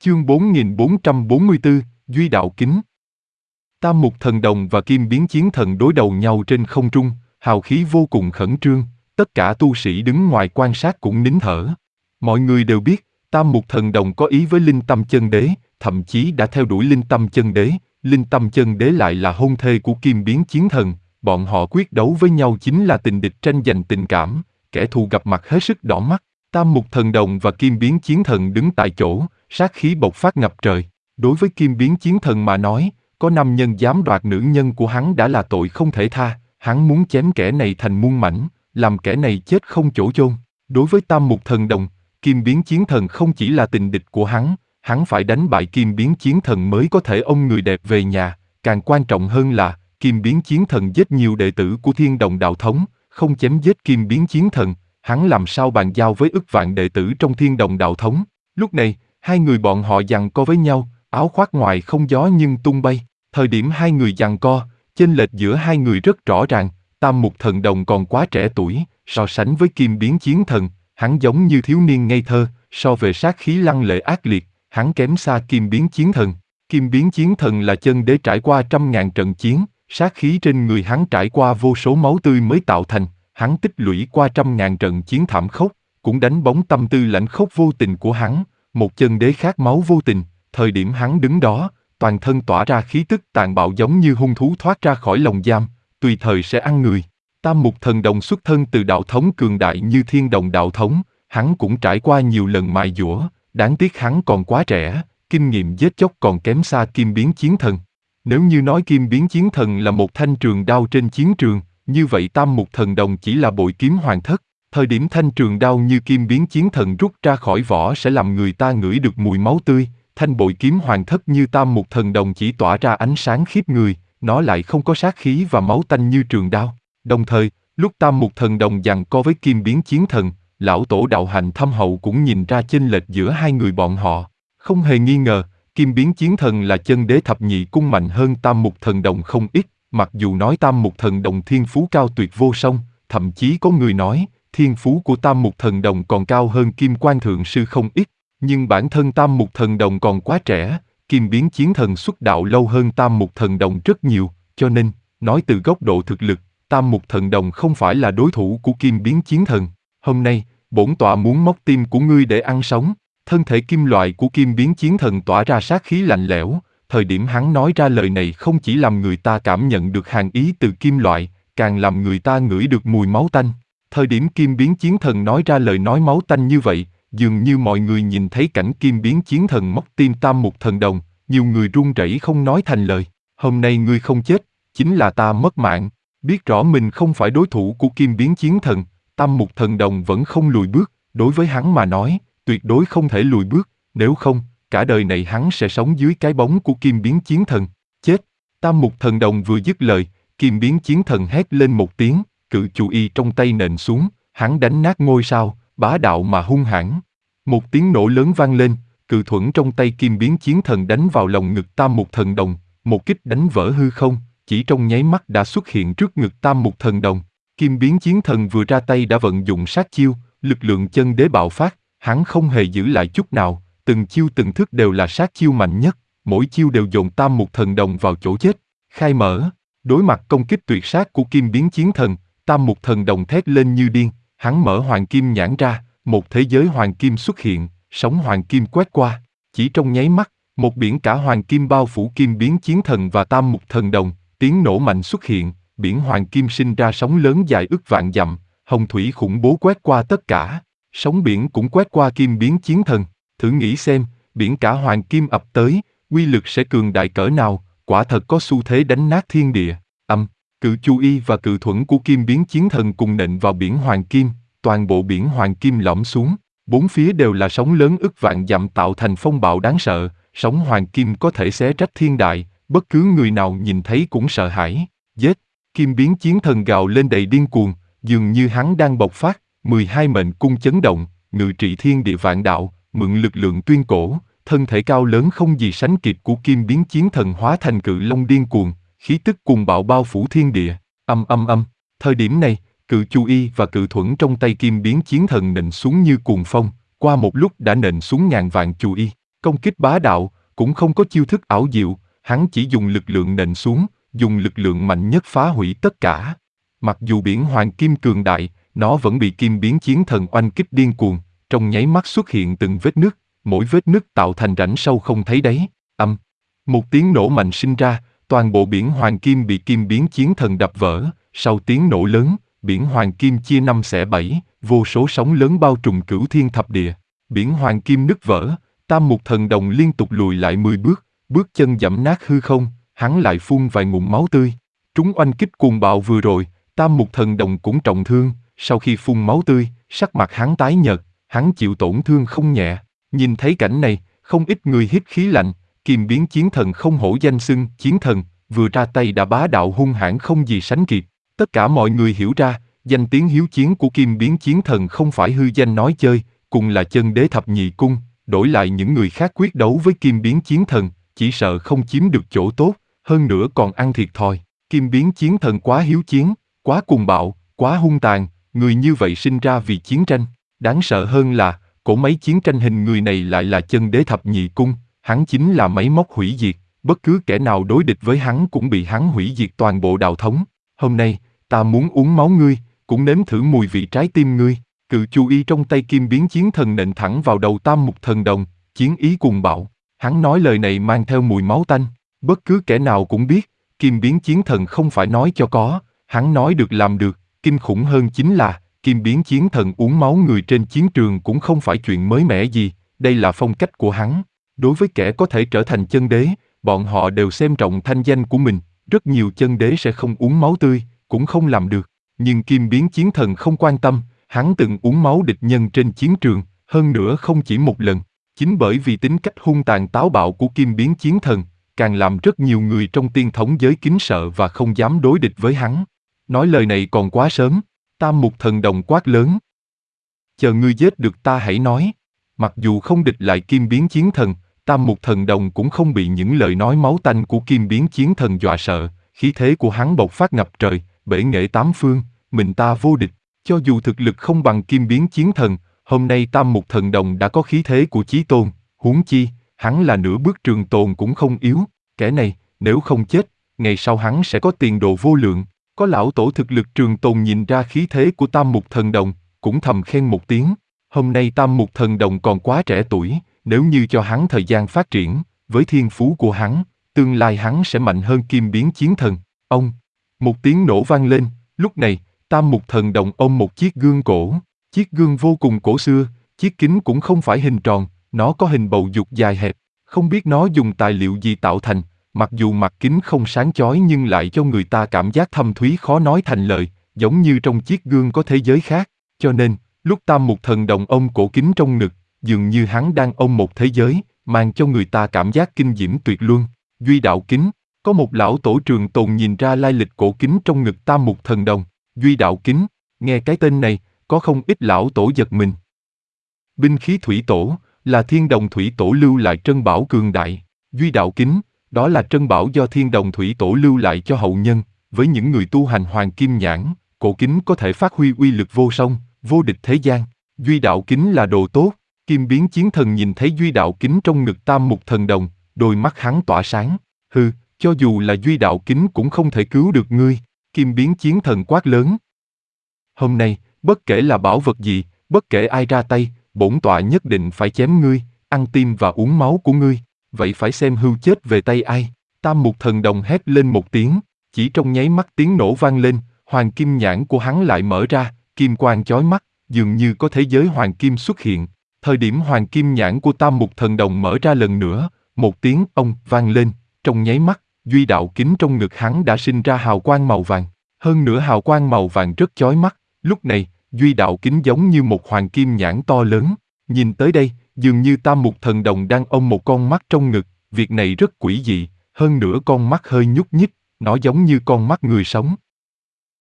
Chương 4444, Duy đạo kính. Tam mục thần đồng và kim biến chiến thần đối đầu nhau trên không trung, hào khí vô cùng khẩn trương, tất cả tu sĩ đứng ngoài quan sát cũng nín thở. Mọi người đều biết, tam mục thần đồng có ý với Linh Tâm Chân Đế, thậm chí đã theo đuổi Linh Tâm Chân Đế. Linh Tâm Chân Đế lại là hôn thê của kim biến chiến thần, bọn họ quyết đấu với nhau chính là tình địch tranh giành tình cảm, kẻ thù gặp mặt hết sức đỏ mắt. Tam mục thần đồng và kim biến chiến thần đứng tại chỗ, sát khí bộc phát ngập trời. Đối với kim biến chiến thần mà nói, có nam nhân dám đoạt nữ nhân của hắn đã là tội không thể tha, hắn muốn chém kẻ này thành muôn mảnh, làm kẻ này chết không chỗ chôn. Đối với tam mục thần đồng, kim biến chiến thần không chỉ là tình địch của hắn phải đánh bại kim biến chiến thần mới có thể ôm người đẹp về nhà, càng quan trọng hơn là, kim biến chiến thần giết nhiều đệ tử của Thiên Đồng Đạo Thống, không chém giết kim biến chiến thần, hắn làm sao bàn giao với ức vạn đệ tử trong Thiên Đồng Đạo Thống. Lúc này, hai người bọn họ giằng co với nhau, áo khoác ngoài không gió nhưng tung bay. Thời điểm hai người giằng co, chênh lệch giữa hai người rất rõ ràng, tam mục thần đồng còn quá trẻ tuổi, so sánh với kim biến chiến thần, hắn giống như thiếu niên ngây thơ, so về sát khí lăng lệ ác liệt, hắn kém xa kim biến chiến thần. Kim biến chiến thần là chân đế trải qua 100.000 trận chiến, sát khí trên người hắn trải qua vô số máu tươi mới tạo thành, hắn tích lũy qua 100.000 trận chiến thảm khốc, cũng đánh bóng tâm tư lãnh khốc vô tình của hắn, một chân đế khát máu vô tình, thời điểm hắn đứng đó, toàn thân tỏa ra khí tức tàn bạo giống như hung thú thoát ra khỏi lồng giam, tùy thời sẽ ăn người. Tam mục thần đồng xuất thân từ đạo thống cường đại như Thiên Đồng Đạo Thống, hắn cũng trải qua nhiều lần mài dũa, đáng tiếc hắn còn quá trẻ, kinh nghiệm giết chóc còn kém xa kim biến chiến thần. Nếu như nói kim biến chiến thần là một thanh trường đao trên chiến trường, như vậy tam mục thần đồng chỉ là bội kiếm hoàng thất. Thời điểm thanh trường đao như kim biến chiến thần rút ra khỏi vỏ sẽ làm người ta ngửi được mùi máu tươi, thanh bội kiếm hoàng thất như tam mục thần đồng chỉ tỏa ra ánh sáng khiếp người, nó lại không có sát khí và máu tanh như trường đao. Đồng thời, lúc tam mục thần đồng giằng co với kim biến chiến thần, lão tổ đạo hành thâm hậu cũng nhìn ra chênh lệch giữa hai người bọn họ. Không hề nghi ngờ, kim biến chiến thần là chân đế thập nhị cung mạnh hơn tam mục thần đồng không ít, mặc dù nói tam mục thần đồng thiên phú cao tuyệt vô song, thậm chí có người nói, thiên phú của tam mục thần đồng còn cao hơn kim quan thượng sư không ít, nhưng bản thân tam mục thần đồng còn quá trẻ, kim biến chiến thần xuất đạo lâu hơn tam mục thần đồng rất nhiều, cho nên, nói từ góc độ thực lực, tam mục thần đồng không phải là đối thủ của kim biến chiến thần. Hôm nay, bổn tọa muốn móc tim của ngươi để ăn sống. Thân thể kim loại của kim biến chiến thần tỏa ra sát khí lạnh lẽo, thời điểm hắn nói ra lời này không chỉ làm người ta cảm nhận được hàn ý từ kim loại, càng làm người ta ngửi được mùi máu tanh. Thời điểm kim biến chiến thần nói ra lời nói máu tanh như vậy, dường như mọi người nhìn thấy cảnh kim biến chiến thần móc tim tam mục thần đồng, nhiều người run rẩy không nói thành lời. Hôm nay ngươi không chết, chính là ta mất mạng. Biết rõ mình không phải đối thủ của kim biến chiến thần, tam mục thần đồng vẫn không lùi bước, đối với hắn mà nói, tuyệt đối không thể lùi bước, nếu không, cả đời này hắn sẽ sống dưới cái bóng của kim biến chiến thần. Chết! Tam mục thần đồng vừa dứt lời, kim biến chiến thần hét lên một tiếng, cự chù y trong tay nện xuống, hắn đánh nát ngôi sao, bá đạo mà hung hãn. Một tiếng nổ lớn vang lên, cự thuẫn trong tay kim biến chiến thần đánh vào lồng ngực tam mục thần đồng, một kích đánh vỡ hư không, chỉ trong nháy mắt đã xuất hiện trước ngực tam mục thần đồng. Kim biến chiến thần vừa ra tay đã vận dụng sát chiêu, lực lượng chân đế bạo phát, hắn không hề giữ lại chút nào, từng chiêu từng thức đều là sát chiêu mạnh nhất, mỗi chiêu đều dồn tam mục thần đồng vào chỗ chết. Khai mở, đối mặt công kích tuyệt sát của kim biến chiến thần, tam mục thần đồng thét lên như điên, hắn mở hoàng kim nhãn ra, một thế giới hoàng kim xuất hiện, sóng hoàng kim quét qua, chỉ trong nháy mắt, một biển cả hoàng kim bao phủ kim biến chiến thần và tam mục thần đồng, tiếng nổ mạnh xuất hiện, biển hoàng kim sinh ra sóng lớn dài ức vạn dặm, hồng thủy khủng bố quét qua tất cả, sóng biển cũng quét qua kim biến chiến thần. Thử nghĩ xem, biển cả hoàng kim ập tới, uy lực sẽ cường đại cỡ nào, quả thật có xu thế đánh nát thiên địa. Cự chu y và cự thuẫn của kim biến chiến thần cùng nện vào biển hoàng kim, toàn bộ biển hoàng kim lõm xuống, bốn phía đều là sóng lớn ức vạn dặm tạo thành phong bạo đáng sợ, sóng hoàng kim có thể xé rách thiên đại, bất cứ người nào nhìn thấy cũng sợ hãi. Giết! Kim biến chiến thần gào lên đầy điên cuồng, dường như hắn đang bộc phát, 12 mệnh cung chấn động, ngự trị thiên địa vạn đạo, mượn lực lượng tuyên cổ, thân thể cao lớn không gì sánh kịp của kim biến chiến thần hóa thành cự long điên cuồng, khí tức cuồng bạo bao phủ thiên địa. Thời điểm này, cự chu y và cự thuẫn trong tay kim biến chiến thần nện xuống như cuồng phong, qua một lúc đã nện xuống ngàn vạn chu y. công kích bá đạo, cũng không có chiêu thức ảo diệu, hắn chỉ dùng lực lượng nện xuống, dùng lực lượng mạnh nhất phá hủy tất cả. Mặc dù biển hoàng kim cường đại, nó vẫn bị kim biến chiến thần oanh kích điên cuồng, trong nháy mắt xuất hiện từng vết nứt, mỗi vết nứt tạo thành rãnh sâu không thấy đáy. Âm, một tiếng nổ mạnh sinh ra, toàn bộ biển hoàng kim bị kim biến chiến thần đập vỡ. Sau tiếng nổ lớn, biển hoàng kim chia năm xẻ bảy, vô số sóng lớn bao trùm cửu thiên thập địa. Biển hoàng kim nứt vỡ, Tam Mục Thần Đồng liên tục lùi lại 10 bước, bước chân giẫm nát hư không, hắn lại phun vài ngụm máu tươi. Trúng oanh kích cuồng bạo vừa rồi, Tam Mục Thần Đồng cũng trọng thương, sau khi phun máu tươi, sắc mặt hắn tái nhợt, hắn chịu tổn thương không nhẹ. Nhìn thấy cảnh này, không ít người hít khí lạnh, kim biến chiến thần không hổ danh xưng chiến thần, vừa ra tay đã bá đạo hung hãn không gì sánh kịp. Tất cả mọi người hiểu ra, danh tiếng hiếu chiến của kim biến chiến thần không phải hư danh nói chơi, cùng là chân đế thập nhị cung, đổi lại những người khác quyết đấu với kim biến chiến thần, chỉ sợ không chiếm được chỗ tốt, hơn nữa còn ăn thiệt thòi. Kim biến chiến thần quá hiếu chiến, quá cuồng bạo, quá hung tàn, người như vậy sinh ra vì chiến tranh. Đáng sợ hơn là, cỗ máy chiến tranh hình người này lại là chân đế thập nhị cung, hắn chính là máy móc hủy diệt, bất cứ kẻ nào đối địch với hắn cũng bị hắn hủy diệt toàn bộ đạo thống. Hôm nay, ta muốn uống máu ngươi, cũng nếm thử mùi vị trái tim ngươi. Cự chu y trong tay kim biến chiến thần nện thẳng vào đầu Tam Mục Thần Đồng, chiến ý cuồng bạo. Hắn nói lời này mang theo mùi máu tanh. Bất cứ kẻ nào cũng biết, kim biến chiến thần không phải nói cho có, hắn nói được làm được. Kinh khủng hơn chính là, kim biến chiến thần uống máu người trên chiến trường cũng không phải chuyện mới mẻ gì, đây là phong cách của hắn. Đối với kẻ có thể trở thành chân đế, bọn họ đều xem trọng thanh danh của mình, rất nhiều chân đế sẽ không uống máu tươi, cũng không làm được. Nhưng kim biến chiến thần không quan tâm, hắn từng uống máu địch nhân trên chiến trường, hơn nữa không chỉ một lần. Chính bởi vì tính cách hung tàn táo bạo của kim biến chiến thần, càng làm rất nhiều người trong tiên thống giới kính sợ và không dám đối địch với hắn. Nói lời này còn quá sớm, Tam Mục Thần Đồng quát lớn. Chờ ngươi giết được ta hãy nói. Mặc dù không địch lại kim biến chiến thần, Tam Mục Thần Đồng cũng không bị những lời nói máu tanh của kim biến chiến thần dọa sợ, khí thế của hắn bộc phát ngập trời, bể nghệ tám phương, mình ta vô địch. Cho dù thực lực không bằng kim biến chiến thần, hôm nay Tam Mục Thần Đồng đã có khí thế của chí tôn, huống chi, hắn là nửa bước trường tồn cũng không yếu, kẻ này, nếu không chết, ngày sau hắn sẽ có tiền đồ vô lượng. Có lão tổ thực lực trường tồn nhìn ra khí thế của Tam Mục Thần Đồng, cũng thầm khen một tiếng. Hôm nay Tam Mục Thần Đồng còn quá trẻ tuổi, nếu như cho hắn thời gian phát triển, với thiên phú của hắn, tương lai hắn sẽ mạnh hơn kim biến chiến thần. Ông, một tiếng nổ vang lên, lúc này, Tam Mục Thần Đồng ôm một chiếc gương cổ. Chiếc gương vô cùng cổ xưa, chiếc kính cũng không phải hình tròn, nó có hình bầu dục dài hẹp. Không biết nó dùng tài liệu gì tạo thành, mặc dù mặt kính không sáng chói nhưng lại cho người ta cảm giác thâm thúy khó nói thành lời, giống như trong chiếc gương có thế giới khác. Cho nên, lúc Tam Mục Thần Đồng ôm cổ kính trong ngực, dường như hắn đang ôm một thế giới, mang cho người ta cảm giác kinh diễm tuyệt luân. Duy đạo kính, có một lão tổ trường tồn nhìn ra lai lịch cổ kính trong ngực Tam Mục Thần Đồng. Duy đạo kính, nghe cái tên này, có không ít lão tổ giật mình. Binh khí thủy tổ, là thiên đồng thủy tổ lưu lại trân bảo cường đại. Duy đạo kính, đó là trân bảo do thiên đồng thủy tổ lưu lại cho hậu nhân, với những người tu hành hoàng kim nhãn, cổ kính có thể phát huy uy lực vô song, vô địch thế gian. Duy đạo kính là đồ tốt. Kim biến chiến thần nhìn thấy duy đạo kính trong ngực Tam Mục Thần Đồng, đôi mắt hắn tỏa sáng. Hừ, cho dù là duy đạo kính cũng không thể cứu được ngươi. Kim biến chiến thần quát lớn. Hôm nay, bất kể là bảo vật gì, bất kể ai ra tay, bổn tọa nhất định phải chém ngươi, ăn tim và uống máu của ngươi. Vậy phải xem hưu chết về tay ai. Tam Mục Thần Đồng hét lên một tiếng, chỉ trong nháy mắt tiếng nổ vang lên, hoàng kim nhãn của hắn lại mở ra, kim quang chói mắt, dường như có thế giới hoàng kim xuất hiện. Thời điểm hoàng kim nhãn của Tam Mục Thần Đồng mở ra lần nữa, một tiếng ông vang lên, trong nháy mắt, duy đạo kính trong ngực hắn đã sinh ra hào quang màu vàng. Hơn nữa hào quang màu vàng rất chói mắt, lúc này, duy đạo kính giống như một hoàng kim nhãn to lớn. Nhìn tới đây, dường như Tam Mục Thần Đồng đang ôm một con mắt trong ngực, việc này rất quỷ dị, hơn nữa con mắt hơi nhúc nhích, nó giống như con mắt người sống.